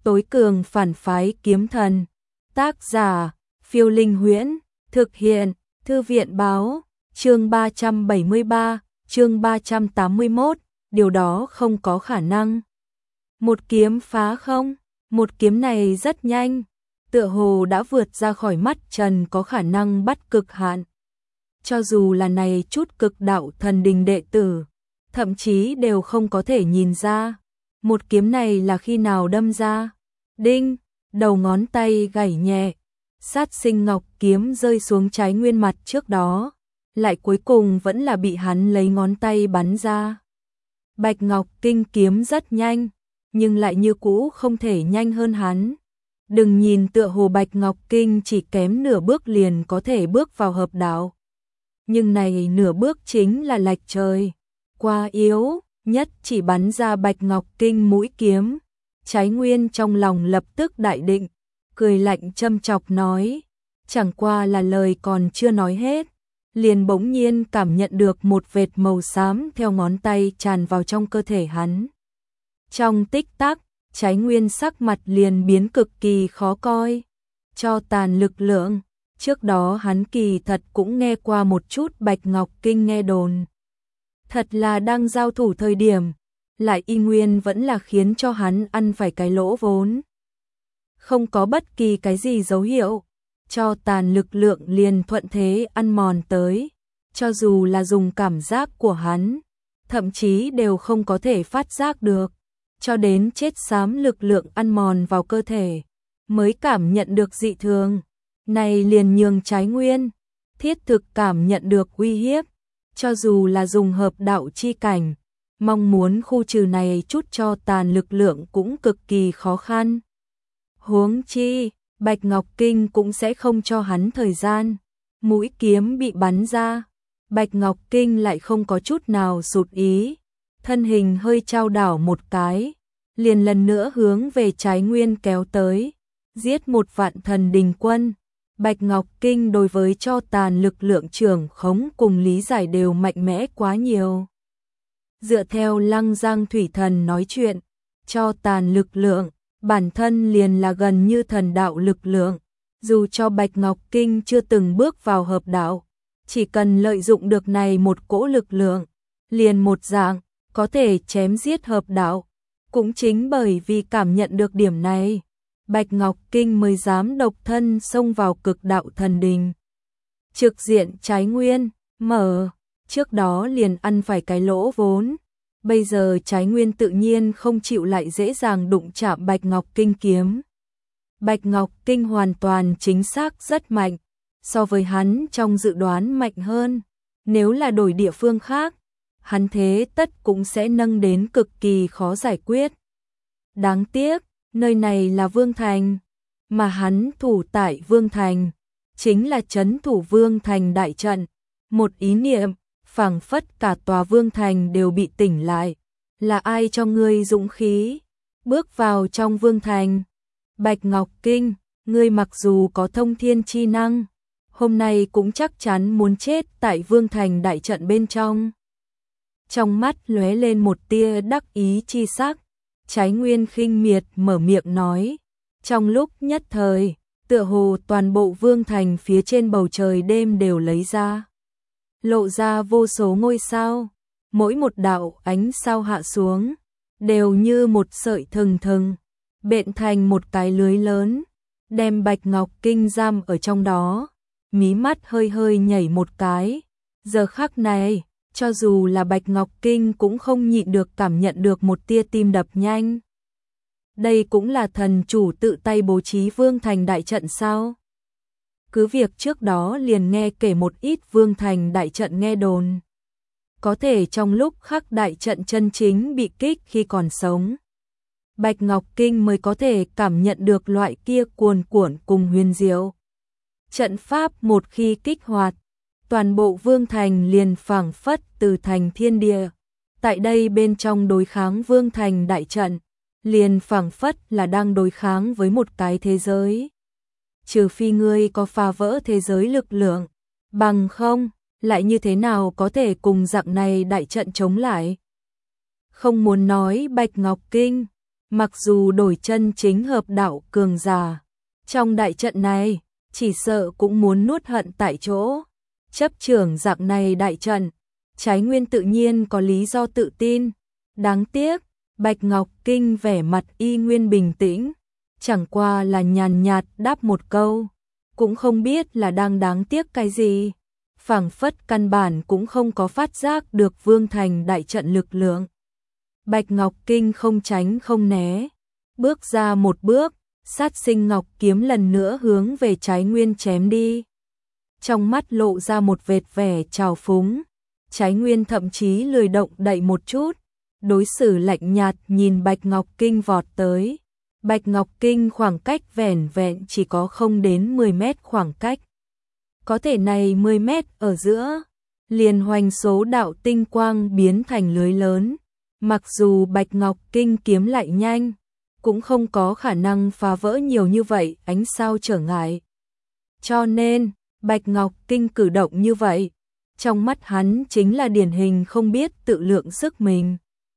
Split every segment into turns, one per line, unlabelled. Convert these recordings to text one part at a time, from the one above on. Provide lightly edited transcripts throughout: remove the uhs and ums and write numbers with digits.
Tối cường phản phái kiếm thần. Tác giả, Phiêu Linh Huyễn. Thực hiện, Thư viện Báo. Chương 373, chương 381, điều đó không có khả năng. Một kiếm phá không? Một kiếm này rất nhanh, tựa hồ đã vượt ra khỏi mắt Trần có khả năng bắt cực hạn. Cho dù là này chút cực đạo thần đình đệ tử, thậm chí đều không có thể nhìn ra. Một kiếm này là khi nào đâm ra? Đinh, đầu ngón tay gảy nhẹ, sát sinh ngọc kiếm rơi xuống trái nguyên mặt trước đó, lại cuối cùng vẫn là bị hắn lấy ngón tay bắn ra. Bạch Ngọc Kinh kiếm rất nhanh, nhưng lại như cũ không thể nhanh hơn hắn. Đừng nhìn tựa hồ Bạch Ngọc Kinh chỉ kém nửa bước liền có thể bước vào hợp đạo. Nhưng này nửa bước chính là lệch trời, quá yếu, nhất chỉ bắn ra Bạch Ngọc Kinh mũi kiếm. Trái Nguyên trong lòng lập tức đại định, cười lạnh châm chọc nói, chẳng qua là lời còn chưa nói hết, liền bỗng nhiên cảm nhận được một vệt màu xám theo ngón tay tràn vào trong cơ thể hắn. Trong tích tắc, Trái Nguyên sắc mặt liền biến cực kỳ khó coi. Cho tàn lực lượng, trước đó hắn kỳ thật cũng nghe qua một chút Bạch Ngọc Kinh nghe đồn. Thật là đang giao thủ thời điểm, lại y nguyên vẫn là khiến cho hắn ăn phải cái lỗ vốn. Không có bất kỳ cái gì dấu hiệu, cho tàn lực lượng liền thuận thế ăn mòn tới, cho dù là dùng cảm giác của hắn, thậm chí đều không có thể phát giác được, cho đến chết xám lực lượng ăn mòn vào cơ thể, mới cảm nhận được dị thường. Này liền nhường Trái Nguyên thiết thực cảm nhận được uy hiếp, cho dù là dùng hợp đạo chi cảnh, mong muốn khu trừ này chút cho tàn lực lượng cũng cực kỳ khó khăn. Huống chi, Bạch Ngọc Kinh cũng sẽ không cho hắn thời gian. Mũi kiếm bị bắn ra, Bạch Ngọc Kinh lại không có chút nào sụt ý, thân hình hơi chao đảo một cái, liền lần nữa hướng về Trái Nguyên kéo tới, giết một vạn thần đình quân. Bạch Ngọc Kinh đối với cho tàn lực lượng trưởng khống cùng lý giải đều mạnh mẽ quá nhiều. Dựa theo Lăng Giang Thủy Thần nói chuyện, cho tàn lực lượng, bản thân liền là gần như thần đạo lực lượng. Dù cho Bạch Ngọc Kinh chưa từng bước vào hợp đạo, chỉ cần lợi dụng được này một cỗ lực lượng, liền một dạng, có thể chém giết hợp đạo. Cũng chính bởi vì cảm nhận được điểm này, Bạch Ngọc Kinh mới dám độc thân xông vào cực đạo thần đình. Trực diện Trái Nguyên, mở, trước đó liền ăn phải cái lỗ vốn. Bây giờ Trái Nguyên tự nhiên không chịu lại dễ dàng đụng chạm Bạch Ngọc Kinh kiếm. Bạch Ngọc Kinh hoàn toàn chính xác rất mạnh, so với hắn trong dự đoán mạnh hơn. Nếu là đổi địa phương khác, hắn thế tất cũng sẽ nâng đến cực kỳ khó giải quyết. Đáng tiếc, nơi này là Vương Thành, mà hắn thủ tại Vương Thành, chính là trấn thủ Vương Thành đại trận. Một ý niệm, phảng phất cả tòa Vương Thành đều bị tỉnh lại. Là ai cho ngươi dũng khí bước vào trong Vương Thành? Bạch Ngọc Kinh, ngươi mặc dù có thông thiên chi năng, hôm nay cũng chắc chắn muốn chết tại Vương Thành đại trận bên trong. Trong mắt lóe lên một tia đắc ý chi sắc, Trái Nguyên khinh miệt mở miệng nói. Trong lúc nhất thời, tựa hồ toàn bộ Vương Thành phía trên bầu trời đêm đều lấy ra, lộ ra vô số ngôi sao, mỗi một đạo ánh sao hạ xuống, đều như một sợi thừng thừng, bện thành một cái lưới lớn, đem Bạch Ngọc Kinh giam ở trong đó. Mí mắt hơi hơi nhảy một cái, giờ khắc này, cho dù là Bạch Ngọc Kinh cũng không nhịn được cảm nhận được một tia tim đập nhanh. Đây cũng là thần chủ tự tay bố trí Vương Thành đại trận sao? Cứ việc trước đó liền nghe kể một ít Vương Thành đại trận nghe đồn, có thể trong lúc khắc đại trận chân chính bị kích khi còn sống, Bạch Ngọc Kinh mới có thể cảm nhận được loại kia cuồn cuộn cùng huyền diệu. Trận pháp một khi kích hoạt, toàn bộ Vương Thành liền phảng phất từ thành thiên địa. Tại đây bên trong đối kháng Vương Thành đại trận, liền phảng phất là đang đối kháng với một cái thế giới. Trừ phi ngươi có phá vỡ thế giới lực lượng, bằng không, lại như thế nào có thể cùng dạng này đại trận chống lại. Không muốn nói Bạch Ngọc Kinh, mặc dù đổi chân chính hợp đạo cường giả, trong đại trận này, chỉ sợ cũng muốn nuốt hận tại chỗ. Chấp trưởng dạng này đại trận, Trái Nguyên tự nhiên có lý do tự tin. Đáng tiếc, Bạch Ngọc Kinh vẻ mặt y nguyên bình tĩnh, chẳng qua là nhàn nhạt đáp một câu, cũng không biết là đang đáng tiếc cái gì. Phảng phất căn bản cũng không có phát giác được Vương Thành đại trận lực lượng. Bạch Ngọc Kinh không tránh không né, bước ra một bước, Sát Sinh Ngọc kiếm lần nữa hướng về Trái Nguyên chém đi. Trong mắt lộ ra một vệt vẻ trào phúng, Trái Nguyên thậm chí lười động đậy một chút, đối xử lạnh nhạt nhìn Bạch Ngọc Kinh vọt tới. Bạch Ngọc Kinh khoảng cách vẻn vẹn chỉ có không đến 10 mét khoảng cách. Có thể này 10 mét ở giữa, liền hoành số đạo tinh quang biến thành lưới lớn. Mặc dù Bạch Ngọc Kinh kiếm lại nhanh, cũng không có khả năng phá vỡ nhiều như vậy ánh sao trở ngại. Cho nên, Bạch Ngọc Kinh cử động như vậy, trong mắt hắn chính là điển hình không biết tự lượng sức mình.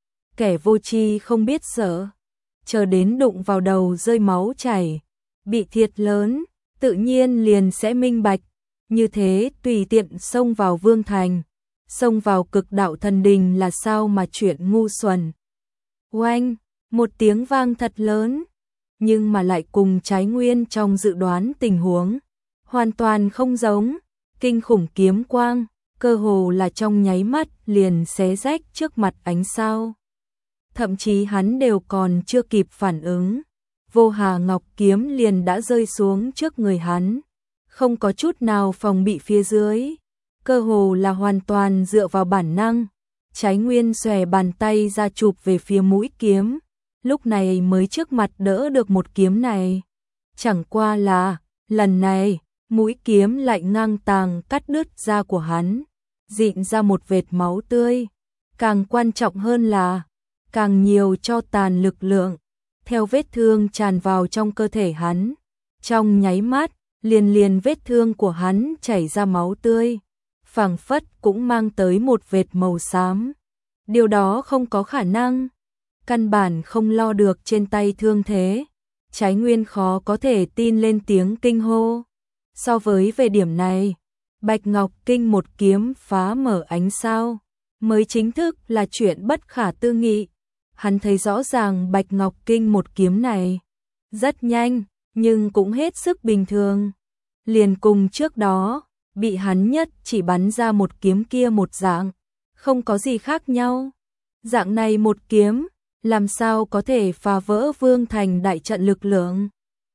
Kẻ vô tri không biết sợ, chờ đến đụng vào đầu rơi máu chảy, bị thiệt lớn, tự nhiên liền sẽ minh bạch. Như thế tùy tiện xông vào Vương Thành, xông vào Cực Đạo Thần Đình là sao mà chuyện ngu xuẩn. Oanh, một tiếng vang thật lớn, nhưng mà lại cùng Trái Nguyên trong dự đoán tình huống hoàn toàn không giống. Kinh khủng kiếm quang, cơ hồ là trong nháy mắt liền xé rách trước mặt ánh sao. Thậm chí hắn đều còn chưa kịp phản ứng, Vô Hà Ngọc kiếm liền đã rơi xuống trước người hắn, không có chút nào phòng bị phía dưới, cơ hồ là hoàn toàn dựa vào bản năng. Trái Nguyên xòe bàn tay ra chụp về phía mũi kiếm, lúc này mới trước mặt đỡ được một kiếm này. Chẳng qua là, lần này, mũi kiếm lại ngang tàng cắt đứt da của hắn, dịn ra một vệt máu tươi. Càng quan trọng hơn là, càng nhiều tro tàn lực lượng, theo vết thương tràn vào trong cơ thể hắn. Trong nháy mắt, liền vết thương của hắn chảy ra máu tươi, phảng phất cũng mang tới một vệt màu xám. Điều đó không có khả năng, căn bản không lo được trên tay thương thế. Trái Nguyên khó có thể tin lên tiếng kinh hô. So với về điểm này, Bạch Ngọc Kinh một kiếm phá mở ánh sao, mới chính thức là chuyện bất khả tư nghị. Hắn thấy rõ ràng Bạch Ngọc Kinh một kiếm này rất nhanh, nhưng cũng hết sức bình thường. Liền cùng trước đó, bị hắn nhất chỉ bắn ra một kiếm kia một dạng, không có gì khác nhau. Dạng này một kiếm, làm sao có thể phá vỡ Vương Thành đại trận lực lượng.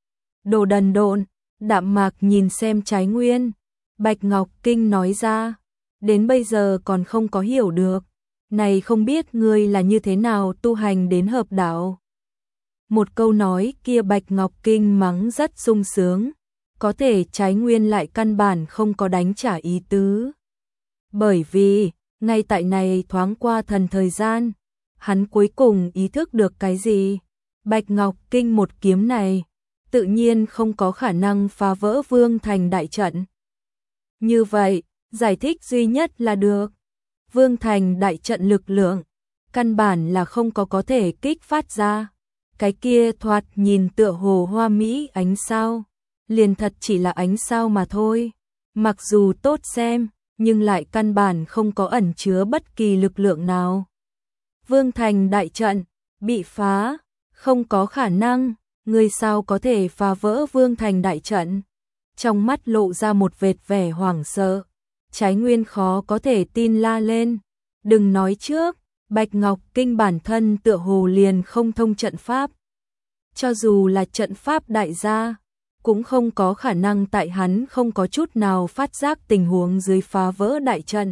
Đồ đần độn, đạm mạc nhìn xem Trái Nguyên, Bạch Ngọc Kinh nói ra, đến bây giờ còn không có hiểu được, này không biết ngươi là như thế nào tu hành đến hợp đạo. Một câu nói kia Bạch Ngọc Kinh mắng rất sung sướng, có thể Trái Nguyên lại căn bản không có đánh trả ý tứ. Bởi vì, ngay tại này thoáng qua thần thời gian, hắn cuối cùng ý thức được cái gì? Bạch Ngọc Kinh một kiếm này, tự nhiên không có khả năng phá vỡ Vương Thành đại trận. Như vậy, giải thích duy nhất là được. Vương Thành đại trận lực lượng, căn bản là không có thể kích phát ra. Cái kia thoạt nhìn tựa hồ hoa mỹ ánh sao, liền thật chỉ là ánh sao mà thôi. Mặc dù tốt xem, nhưng lại căn bản không có ẩn chứa bất kỳ lực lượng nào. Vương Thành đại trận, bị phá, không có khả năng, người sao có thể phá vỡ Vương Thành đại trận. Trong mắt lộ ra một vệt vẻ hoảng sợ, Trái Nguyên khó có thể tin la lên. Đừng nói trước, Bạch Ngọc Kinh bản thân tựa hồ liền không thông trận pháp. Cho dù là trận pháp đại gia, cũng không có khả năng tại hắn không có chút nào phát giác tình huống dưới phá vỡ đại trận.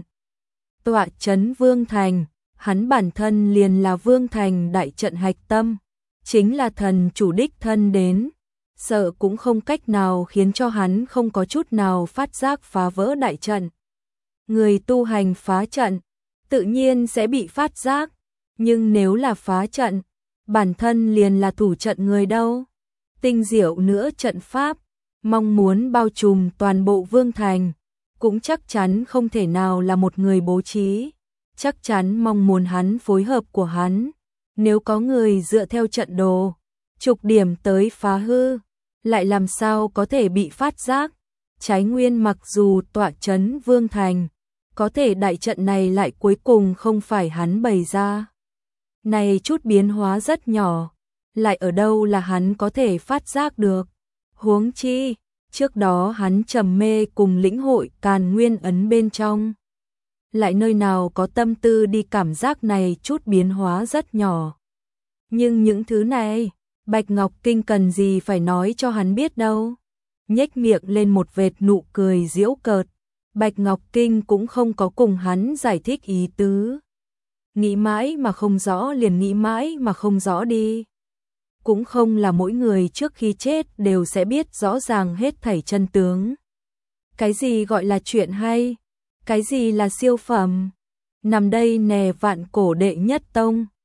Tọa trấn Vương Thành, hắn bản thân liền là Vương Thành đại trận hạch tâm, chính là thần chủ đích thân đến, sợ cũng không cách nào khiến cho hắn không có chút nào phát giác phá vỡ đại trận. Người tu hành phá trận, tự nhiên sẽ bị phát giác, nhưng nếu là phá trận, bản thân liền là thủ trận người đâu. Tinh diệu nữa trận pháp, mong muốn bao trùm toàn bộ Vương Thành, cũng chắc chắn không thể nào là một người bố trí, chắc chắn mong muốn hắn phối hợp của hắn, Nếu có người dựa theo trận đồ, trục điểm tới phá hư, lại làm sao có thể bị phát giác? Trái Nguyên mặc dù tọa trấn Vương Thành, có thể đại trận này lại cuối cùng không phải hắn bày ra. Này chút biến hóa rất nhỏ, lại ở đâu là hắn có thể phát giác được? Huống chi, trước đó hắn trầm mê cùng lĩnh hội Càn Nguyên ấn bên trong, lại nơi nào có tâm tư đi cảm giác này chút biến hóa rất nhỏ. Nhưng những thứ này, Bạch Ngọc Kinh cần gì phải nói cho hắn biết đâu. Nhếch miệng lên một vệt nụ cười giễu cợt, Bạch Ngọc Kinh cũng không có cùng hắn giải thích ý tứ. Nghĩ mãi mà không rõ liền nghĩ mãi mà không rõ đi. Cũng không là mỗi người trước khi chết đều sẽ biết rõ ràng hết thảy chân tướng. Cái gì gọi là chuyện hay? Cái gì là siêu phẩm? Nằm đây nè vạn cổ đệ nhất tông.